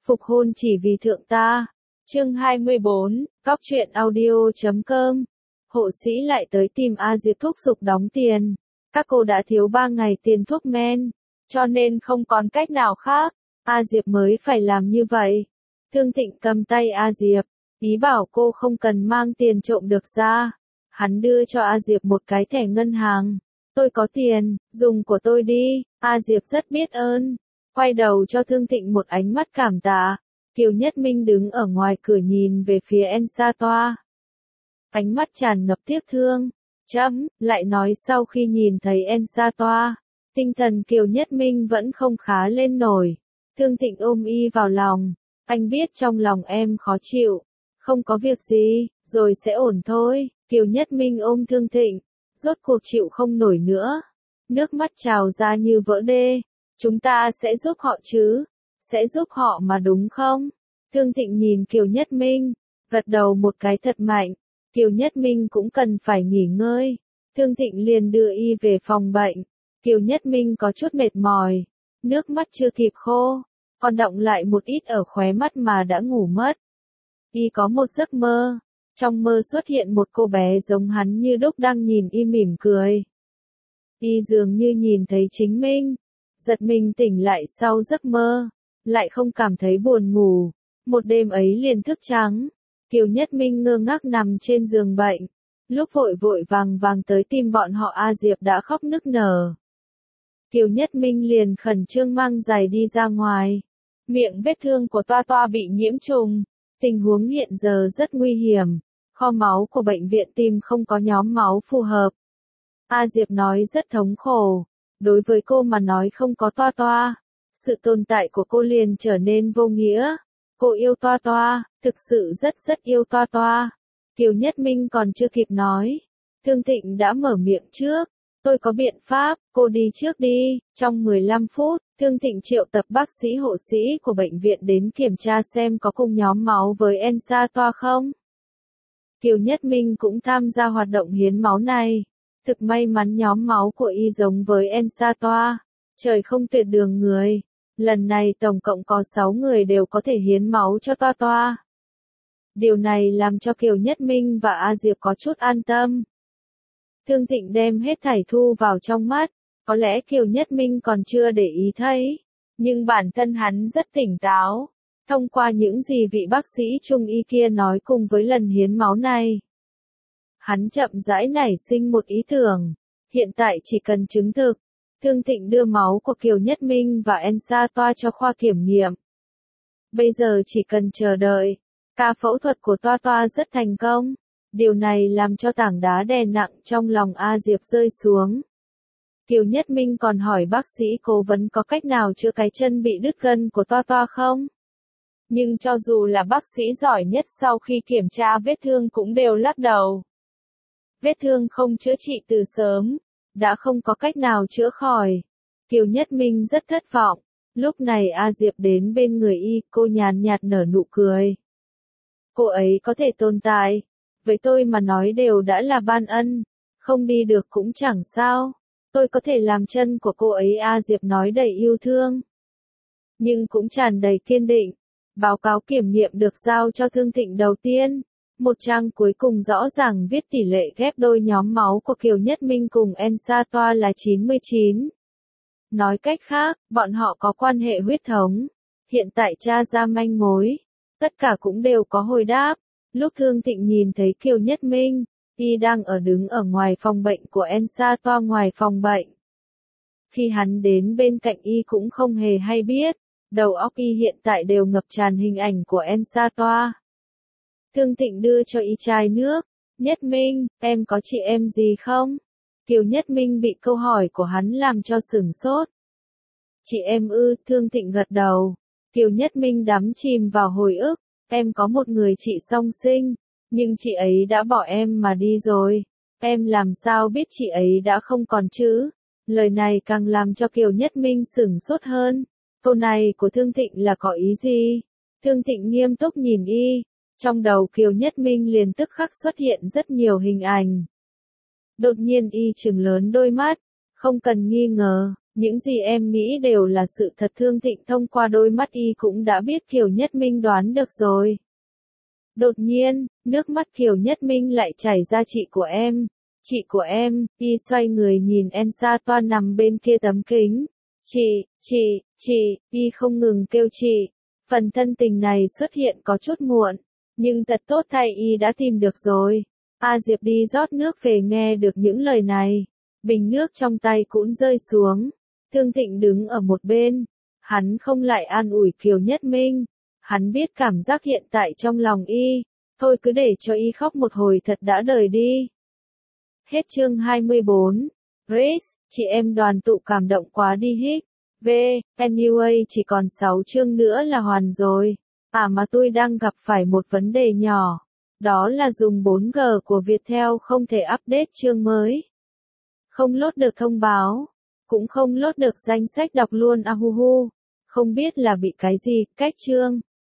Phục hôn chỉ vì thượng ta. Chương 24, Cóc truyện audio.com. Hộ sĩ lại tới tìm A Diệp thúc giục đóng tiền. Các cô đã thiếu 3 ngày tiền thuốc men, cho nên không còn cách nào khác. A Diệp mới phải làm như vậy. Thương Thịnh cầm tay A Diệp, ý bảo cô không cần mang tiền trộm được ra. Hắn đưa cho A Diệp một cái thẻ ngân hàng. Tôi có tiền, dùng của tôi đi. A Diệp rất biết ơn. Quay đầu cho Thương Thịnh một ánh mắt cảm tạ. Kiều Nhất Minh đứng ở ngoài cửa nhìn về phía Ensa Toa. Ánh mắt tràn ngập tiếc thương. Lại nói sau khi nhìn thấy Ensa Toa, tinh thần Kiều Nhất Minh vẫn không khá lên nổi. Thương Thịnh ôm y vào lòng. Anh biết trong lòng em khó chịu. Không có việc gì, rồi sẽ ổn thôi. Kiều Nhất Minh ôm Thương Thịnh. Rốt cuộc chịu không nổi nữa. Nước mắt trào ra như vỡ đê. Chúng ta sẽ giúp họ chứ? Sẽ giúp họ mà đúng không? Thương Thịnh nhìn Kiều Nhất Minh, gật đầu một cái thật mạnh. Kiều Nhất Minh cũng cần phải nghỉ ngơi. Thương Thịnh liền đưa y về phòng bệnh. Kiều Nhất Minh có chút mệt mỏi. Nước mắt chưa kịp khô, còn đọng lại một ít ở khóe mắt mà đã ngủ mất. Y có một giấc mơ. Trong mơ xuất hiện một cô bé giống hắn như đúc đang nhìn y mỉm cười. Y dường như nhìn thấy chính mình. Giật mình tỉnh lại sau giấc mơ. Lại không cảm thấy buồn ngủ. Một đêm ấy liền thức trắng. Kiều Nhất Minh ngơ ngác nằm trên giường bệnh. Lúc vội vội vàng tới tìm bọn họ A Diệp đã khóc nức nở. Kiều Nhất Minh liền khẩn trương mang giày đi ra ngoài. Miệng vết thương của Toa Toa bị nhiễm trùng. Tình huống hiện giờ rất nguy hiểm. Kho máu của bệnh viện tim không có nhóm máu phù hợp. A Diệp nói rất thống khổ. Đối với cô mà nói không có Toa Toa, sự tồn tại của cô liền trở nên vô nghĩa. Cô yêu Toa Toa, thực sự rất yêu Toa Toa. Kiều Nhất Minh còn chưa kịp nói. Thương Thịnh đã mở miệng trước. Tôi có biện pháp, cô đi trước đi. Trong 15 phút, Thương Thịnh triệu tập bác sĩ hộ sĩ của bệnh viện đến kiểm tra xem có cùng nhóm máu với Ensa Toa không. Kiều Nhất Minh cũng tham gia hoạt động hiến máu này. Thực may mắn nhóm máu của y giống với Ensa Toa. Trời không tuyệt đường người. Lần này tổng cộng có 6 người đều có thể hiến máu cho Toa Toa. Điều này làm cho Kiều Nhất Minh và A Diệp có chút an tâm. Thương Thịnh đem hết thảy thu vào trong mắt. Có lẽ Kiều Nhất Minh còn chưa để ý thấy. Nhưng bản thân hắn rất tỉnh táo. Thông qua những gì vị bác sĩ trung y kia nói cùng với lần hiến máu này. Hắn chậm rãi nảy sinh một ý tưởng. Hiện tại chỉ cần chứng thực. Thương Thịnh đưa máu của Kiều Nhất Minh và Ensa Toa cho khoa kiểm nghiệm. Bây giờ chỉ cần chờ đợi. Ca phẫu thuật của Toa Toa rất thành công. Điều này làm cho tảng đá đè nặng trong lòng A Diệp rơi xuống. Kiều Nhất Minh còn hỏi bác sĩ cố vấn có cách nào chữa cái chân bị đứt gân của Toa Toa không? Nhưng cho dù là bác sĩ giỏi nhất sau khi kiểm tra vết thương cũng đều lắc đầu. Vết thương không chữa trị từ sớm, đã không có cách nào chữa khỏi. Kiều Nhất Minh rất thất vọng. Lúc này A Diệp đến bên người y, cô nhàn nhạt nở nụ cười. Cô ấy có thể tồn tại. Với tôi mà nói đều đã là ban ân. Không đi được cũng chẳng sao. Tôi có thể làm chân của cô ấy. A Diệp nói đầy yêu thương. Nhưng cũng tràn đầy kiên định. Báo cáo kiểm nghiệm được giao cho Thương Thịnh đầu tiên. Một trang cuối cùng rõ ràng viết tỷ lệ ghép đôi nhóm máu của Kiều Nhất Minh cùng Ensa Toa là 99. Nói cách khác, bọn họ có quan hệ huyết thống. Hiện tại tra ra manh mối. Tất cả cũng đều có hồi đáp. Lúc Thương Thịnh nhìn thấy Kiều Nhất Minh, y đang đứng ở ngoài phòng bệnh của Ensa Toa ngoài phòng bệnh. Khi hắn đến bên cạnh y cũng không hề hay biết. Đầu óc y hiện tại đều ngập tràn hình ảnh của Ensa Toa. Thương Thịnh đưa cho y chai nước. Nhất Minh, em có chị em gì không? Kiều Nhất Minh bị câu hỏi của hắn làm cho sửng sốt. Chị em ư? Thương Thịnh gật đầu. Kiều Nhất Minh đắm chìm vào hồi ức. Em có một người chị song sinh, nhưng chị ấy đã bỏ em mà đi rồi. Em làm sao biết chị ấy đã không còn chứ? Lời này càng làm cho Kiều Nhất Minh sửng sốt hơn. Câu này của Thương Thịnh là có ý gì? Thương Thịnh nghiêm túc nhìn y. Trong đầu Kiều Nhất Minh liền tức khắc xuất hiện rất nhiều hình ảnh. Đột nhiên y trừng lớn đôi mắt. Không cần nghi ngờ, Những gì em nghĩ đều là sự thật. Thương Thịnh thông qua đôi mắt y cũng đã biết Kiều Nhất Minh đoán được rồi. Đột nhiên, nước mắt Kiều Nhất Minh lại chảy ra. Chị của em, y xoay người nhìn Elsa toan nằm bên kia tấm kính. Chị, y không ngừng kêu chị. Phần thân tình này xuất hiện có chút muộn, nhưng thật tốt thay y đã tìm được rồi. A Diệp đi rót nước về nghe được những lời này. Bình nước trong tay cũng rơi xuống. Thương Thịnh đứng ở một bên. Hắn không lại an ủi Kiều Nhất Minh. Hắn biết cảm giác hiện tại trong lòng y. Thôi cứ để cho y khóc một hồi thật đã đời đi. Hết chương 24. Grace, chị em đoàn tụ cảm động quá đi hít. Anyway chỉ còn 6 chương nữa là hoàn rồi. Mà tôi đang gặp phải một vấn đề nhỏ. Đó là dùng 4G của Viettel không thể update chương mới. Không load được thông báo. Cũng không load được danh sách đọc luôn. Ahuhu. Không biết là bị cái gì, cách chương.